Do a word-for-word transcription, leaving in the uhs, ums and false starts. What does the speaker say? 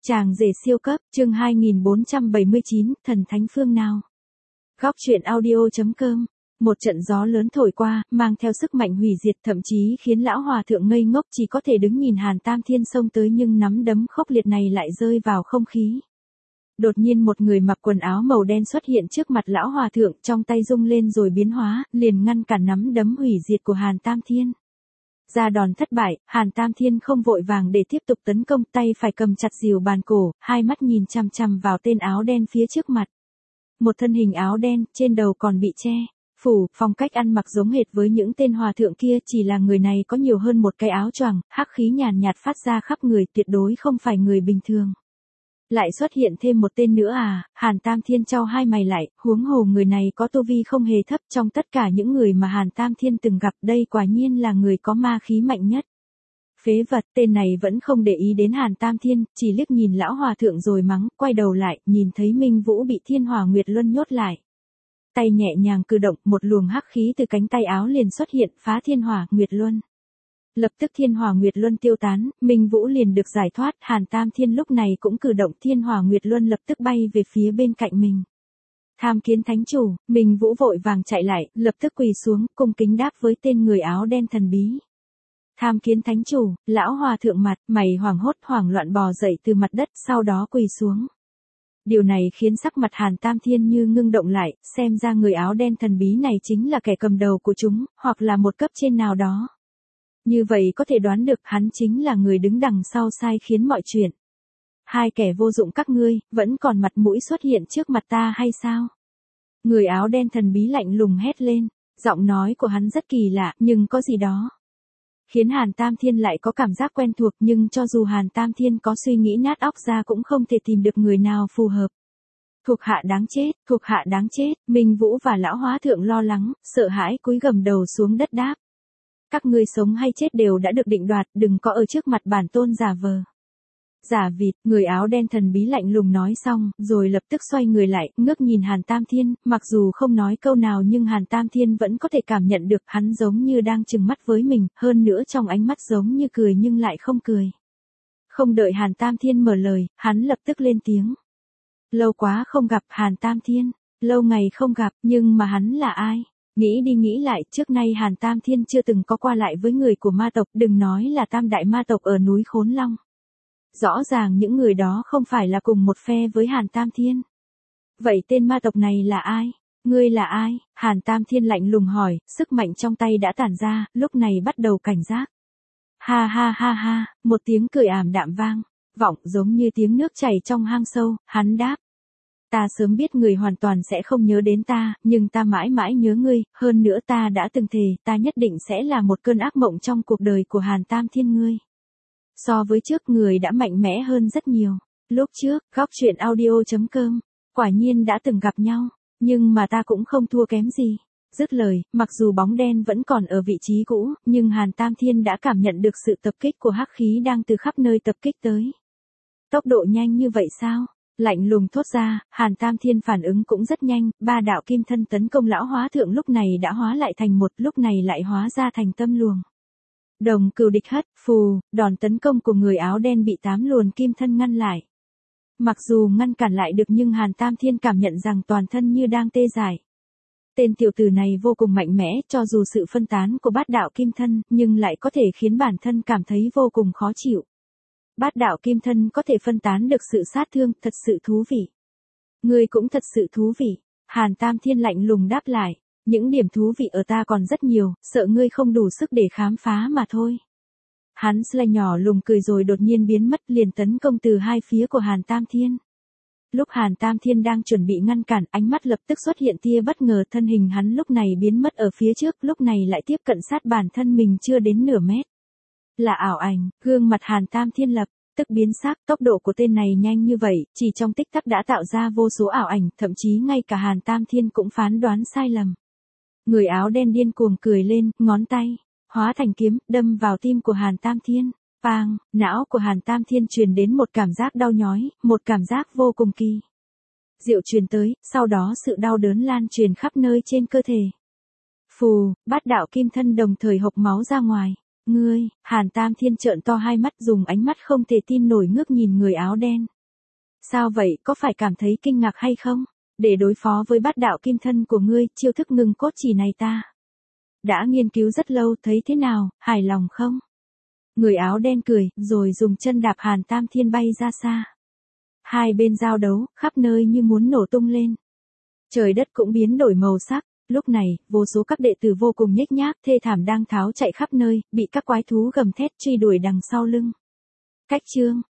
Chàng rể siêu cấp, chương hai nghìn bốn trăm bảy mươi chín, thần thánh phương nào. Góc truyện audio chấm com. Một trận gió lớn thổi qua, mang theo sức mạnh hủy diệt, thậm chí khiến lão hòa thượng ngây ngốc, chỉ có thể đứng nhìn Hàn Tam Thiên xông tới, nhưng nắm đấm khốc liệt này lại rơi vào không khí. Đột nhiên một người mặc quần áo màu đen xuất hiện trước mặt lão hòa thượng, trong tay rung lên rồi biến hóa, liền ngăn cản nắm đấm hủy diệt của Hàn Tam Thiên. Ra đòn thất bại, Hàn Tam Thiên không vội vàng để tiếp tục tấn công, tay phải cầm chặt rìu bàn cổ, hai mắt nhìn chằm chằm vào tên áo đen phía trước mặt. Một thân hình áo đen, trên đầu còn bị che phủ, phong cách ăn mặc giống hệt với những tên hòa thượng kia, chỉ là người này có nhiều hơn một cái áo choàng, hắc khí nhàn nhạt phát ra khắp người, tuyệt đối không phải người bình thường. Lại xuất hiện thêm một tên nữa à? Hàn Tam Thiên chau hai mày lại, huống hồ người này có tu vi không hề thấp, trong tất cả những người mà Hàn Tam Thiên từng gặp, đây quả nhiên là người có ma khí mạnh nhất. Phế vật, tên này vẫn không để ý đến Hàn Tam Thiên, chỉ liếc nhìn lão hòa thượng rồi mắng, quay đầu lại, nhìn thấy Minh Vũ bị Thiên Hỏa Nguyệt Luân nhốt lại. Tay nhẹ nhàng cử động, một luồng hắc khí từ cánh tay áo liền xuất hiện, phá Thiên Hỏa Nguyệt Luân. Lập tức Thiên Hỏa Nguyệt Luân tiêu tán, Minh Vũ liền được giải thoát, Hàn Tam Thiên lúc này cũng cử động, Thiên Hỏa Nguyệt Luân lập tức bay về phía bên cạnh mình. Tham kiến thánh chủ, Minh Vũ vội vàng chạy lại, lập tức quỳ xuống, cung kính đáp với tên người áo đen thần bí. Tham kiến thánh chủ, lão hòa thượng mặt, mày hoảng hốt hoảng loạn bò dậy từ mặt đất, sau đó quỳ xuống. Điều này khiến sắc mặt Hàn Tam Thiên như ngưng động lại, xem ra người áo đen thần bí này chính là kẻ cầm đầu của chúng, hoặc là một cấp trên nào đó. Như vậy có thể đoán được hắn chính là người đứng đằng sau sai khiến mọi chuyện. Hai kẻ vô dụng các ngươi, vẫn còn mặt mũi xuất hiện trước mặt ta hay sao? Người áo đen thần bí lạnh lùng hét lên, giọng nói của hắn rất kỳ lạ, nhưng có gì đó khiến Hàn Tam Thiên lại có cảm giác quen thuộc, nhưng cho dù Hàn Tam Thiên có suy nghĩ nát óc ra cũng không thể tìm được người nào phù hợp. Thuộc hạ đáng chết, thuộc hạ đáng chết, Minh Vũ và lão hóa thượng lo lắng, sợ hãi cúi gầm đầu xuống đất đáp. Các ngươi sống hay chết đều đã được định đoạt, đừng có ở trước mặt bản tôn giả vờ. Giả vịt, người áo đen thần bí lạnh lùng nói xong, rồi lập tức xoay người lại, ngước nhìn Hàn Tam Thiên, mặc dù không nói câu nào nhưng Hàn Tam Thiên vẫn có thể cảm nhận được hắn giống như đang trừng mắt với mình, hơn nữa trong ánh mắt giống như cười nhưng lại không cười. Không đợi Hàn Tam Thiên mở lời, hắn lập tức lên tiếng. Lâu quá không gặp Hàn Tam Thiên, lâu ngày không gặp, nhưng mà hắn là ai? Nghĩ đi nghĩ lại, trước nay Hàn Tam Thiên chưa từng có qua lại với người của ma tộc, đừng nói là tam đại ma tộc ở núi Khốn Long. Rõ ràng những người đó không phải là cùng một phe với Hàn Tam Thiên. Vậy tên ma tộc này là ai? Ngươi là ai? Hàn Tam Thiên lạnh lùng hỏi, sức mạnh trong tay đã tản ra, lúc này bắt đầu cảnh giác. Ha ha ha ha, một tiếng cười ảm đạm vang, vọng giống như tiếng nước chảy trong hang sâu, hắn đáp. Ta sớm biết người hoàn toàn sẽ không nhớ đến ta, nhưng ta mãi mãi nhớ ngươi, hơn nữa ta đã từng thề, ta nhất định sẽ là một cơn ác mộng trong cuộc đời của Hàn Tam Thiên ngươi. So với trước người đã mạnh mẽ hơn rất nhiều. Lúc trước, góc truyện audio chấm com, quả nhiên đã từng gặp nhau, nhưng mà ta cũng không thua kém gì. Dứt lời, mặc dù bóng đen vẫn còn ở vị trí cũ, nhưng Hàn Tam Thiên đã cảm nhận được sự tập kích của hắc khí đang từ khắp nơi tập kích tới. Tốc độ nhanh như vậy sao? Lạnh lùng thốt ra, Hàn Tam Thiên phản ứng cũng rất nhanh, ba đạo kim thân tấn công lão hóa thượng lúc này đã hóa lại thành một, lúc này lại hóa ra thành tâm luồng. Đồng cừu địch hất, phù, đòn tấn công của người áo đen bị tám luồn kim thân ngăn lại. Mặc dù ngăn cản lại được nhưng Hàn Tam Thiên cảm nhận rằng toàn thân như đang tê dại. Tên tiểu tử này vô cùng mạnh mẽ, cho dù sự phân tán của bát đạo kim thân, nhưng lại có thể khiến bản thân cảm thấy vô cùng khó chịu. Bát đạo kim thân có thể phân tán được sự sát thương, thật sự thú vị. Ngươi cũng thật sự thú vị. Hàn Tam Thiên lạnh lùng đáp lại. Những điểm thú vị ở ta còn rất nhiều, sợ ngươi không đủ sức để khám phá mà thôi. Hắn Sly nhỏ lùng cười rồi đột nhiên biến mất, liền tấn công từ hai phía của Hàn Tam Thiên. Lúc Hàn Tam Thiên đang chuẩn bị ngăn cản, ánh mắt lập tức xuất hiện tia bất ngờ, thân hình hắn lúc này biến mất ở phía trước, lúc này lại tiếp cận sát bản thân mình chưa đến nửa mét. Là ảo ảnh, gương mặt Hàn Tam Thiên lập tức biến sắc, tốc độ của tên này nhanh như vậy, chỉ trong tích tắc đã tạo ra vô số ảo ảnh, thậm chí ngay cả Hàn Tam Thiên cũng phán đoán sai lầm. Người áo đen điên cuồng cười lên, ngón tay hóa thành kiếm, đâm vào tim của Hàn Tam Thiên. Pang, não của Hàn Tam Thiên truyền đến một cảm giác đau nhói, một cảm giác vô cùng kỳ diệu truyền tới, sau đó sự đau đớn lan truyền khắp nơi trên cơ thể. Phù, bát đạo kim thân đồng thời hộc máu ra ngoài. Ngươi, Hàn Tam Thiên trợn to hai mắt, dùng ánh mắt không thể tin nổi ngước nhìn người áo đen. Sao vậy, có phải cảm thấy kinh ngạc hay không? Để đối phó với bát đạo kim thân của ngươi, chiêu thức ngưng cốt chỉ này ta đã nghiên cứu rất lâu, thấy thế nào, hài lòng không? Người áo đen cười, rồi dùng chân đạp Hàn Tam Thiên bay ra xa. Hai bên giao đấu, khắp nơi như muốn nổ tung lên. Trời đất cũng biến đổi màu sắc. Lúc này, vô số các đệ tử vô cùng nhếch nhác, thê thảm đang tháo chạy khắp nơi, bị các quái thú gầm thét truy đuổi đằng sau lưng. Cách chương